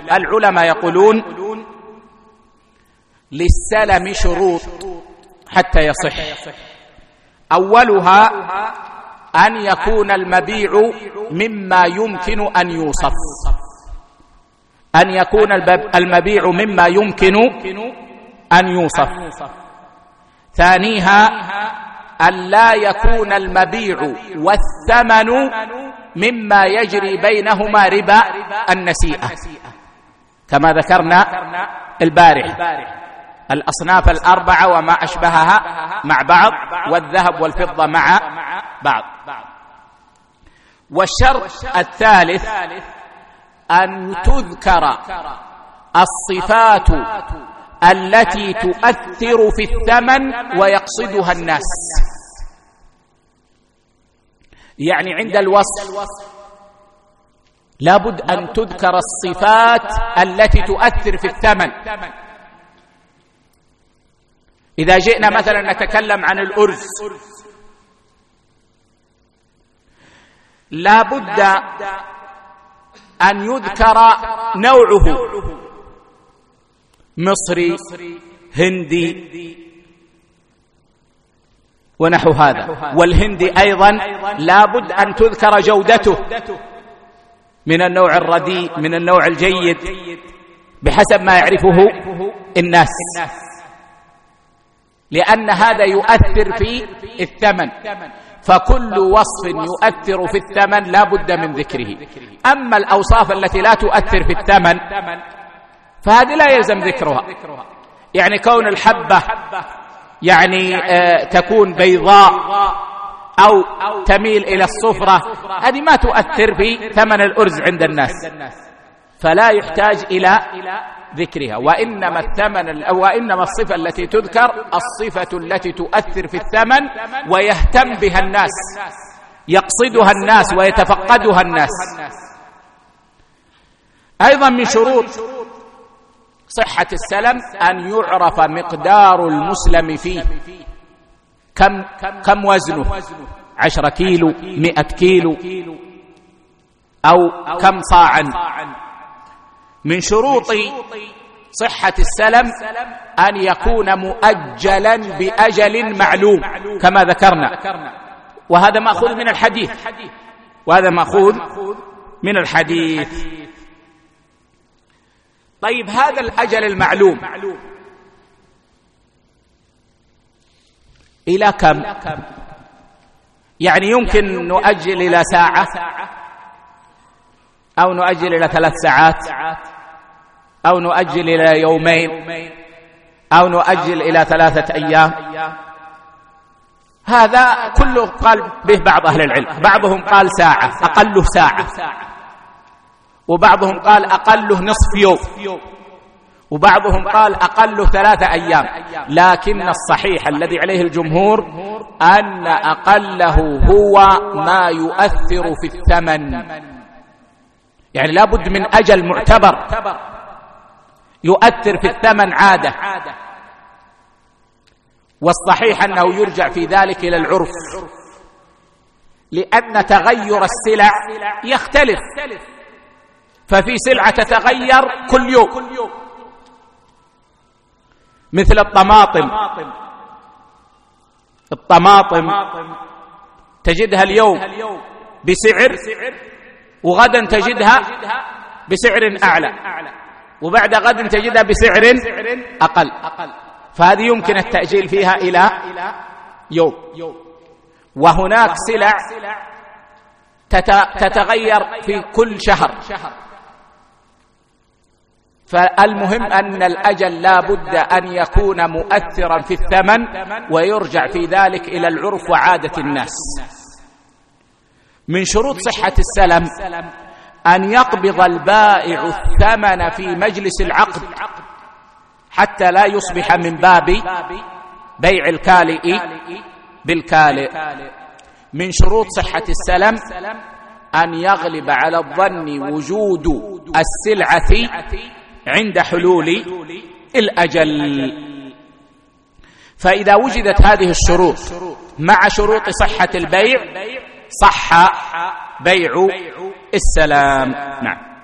العلماء يقولون للسلم شروط حتى يصح. أولها أن يكون المبيع مما يمكن أن يوصف، أن يكون المبيع مما يمكن أن يوصف. ثانيها أن لا يكون المبيع والثمن مما يجري بينهما ربا النسيئة كما ذكرنا البارح، الأصناف الأربعة وما أشبهها مع بعض، والذهب والفضة مع بعض. والشرط الثالث أن تذكر الصفات التي تؤثر في الثمن ويقصدها الناس. يعني عند الوصف لابد أن تذكر الصفات التي تؤثر في الثمن. إذا جئنا مثلا نتكلم عن الأرز، لابد أن يذكر نوعه، مصري، هندي ونحو هذا. والهندي أيضا لابد أن تذكر جودته، من النوع الرديء، من النوع الجيد، بحسب ما يعرفه الناس، لأن هذا يؤثر في الثمن. فكل وصف يؤثر في الثمن لا بد من ذكره. أما الأوصاف التي لا تؤثر في الثمن فهذه لا يلزم ذكرها. يعني كون الحبة يعني تكون بيضاء أو تميل إلى الصفرة، هذه ما تؤثر في ثمن الأرز عند الناس، فلا يحتاج إلى ذكرها. وإنما الصفة التي تذكر الصفة التي تؤثر في الثمن ويهتم بها الناس، يقصدها الناس ويتفقدها الناس. أيضا من شروط صحة السلم أن يعرف مقدار المسلم فيه، كم وزنه، 10 كيلو، 100 كيلو، أو كم صاعا. من شروط صحة السلم أن يكون مؤجلا بأجل معلوم كما ذكرنا، وهذا مأخوذ من الحديث، طيب هذا الأجل المعلوم إلى كم؟ يعني يمكن نؤجل إلى ساعة، أو نؤجل إلى 3 ساعات، أو نؤجل إلى يومين، أو نؤجل إلى 3 أيام. هذا كله قال به بعض أهل العلم. بعضهم قال ساعة، أقله ساعة، وبعضهم قال أقله نصف يوم، وبعضهم قال أقله 3 أيام. لكن الصحيح الذي عليه الجمهور أن أقله هو ما يؤثر في الثمن. يعني لا بد من أجل معتبر يؤثر في الثمن عادة، والصحيح أنه يرجع في ذلك إلى العرف، لأن تغير السلع يختلف. ففي سلعة تتغير كل يوم، مثل الطماطم تجدها اليوم بسعر، وغدا تجدها بسعر أعلى، وبعد غد تجدها بسعر أقل. فهذه يمكن التأجيل فيها إلى يوم. وهناك سلع تتغير في كل شهر. فالمهم أن الأجل لا بد أن يكون مؤثرا في الثمن، ويرجع في ذلك إلى العرف وعادة الناس. من شروط صحة السلم أن يقبض البائع الثمن في مجلس العقد، حتى لا يصبح من باب بيع الكالئ بالكالئ. من شروط صحة السلم أن يغلب على الظن وجود السلعة عند حلول الأجل. فإذا وجدت هذه الشروط مع شروط صحة البيع صح بيع السلام. نعم.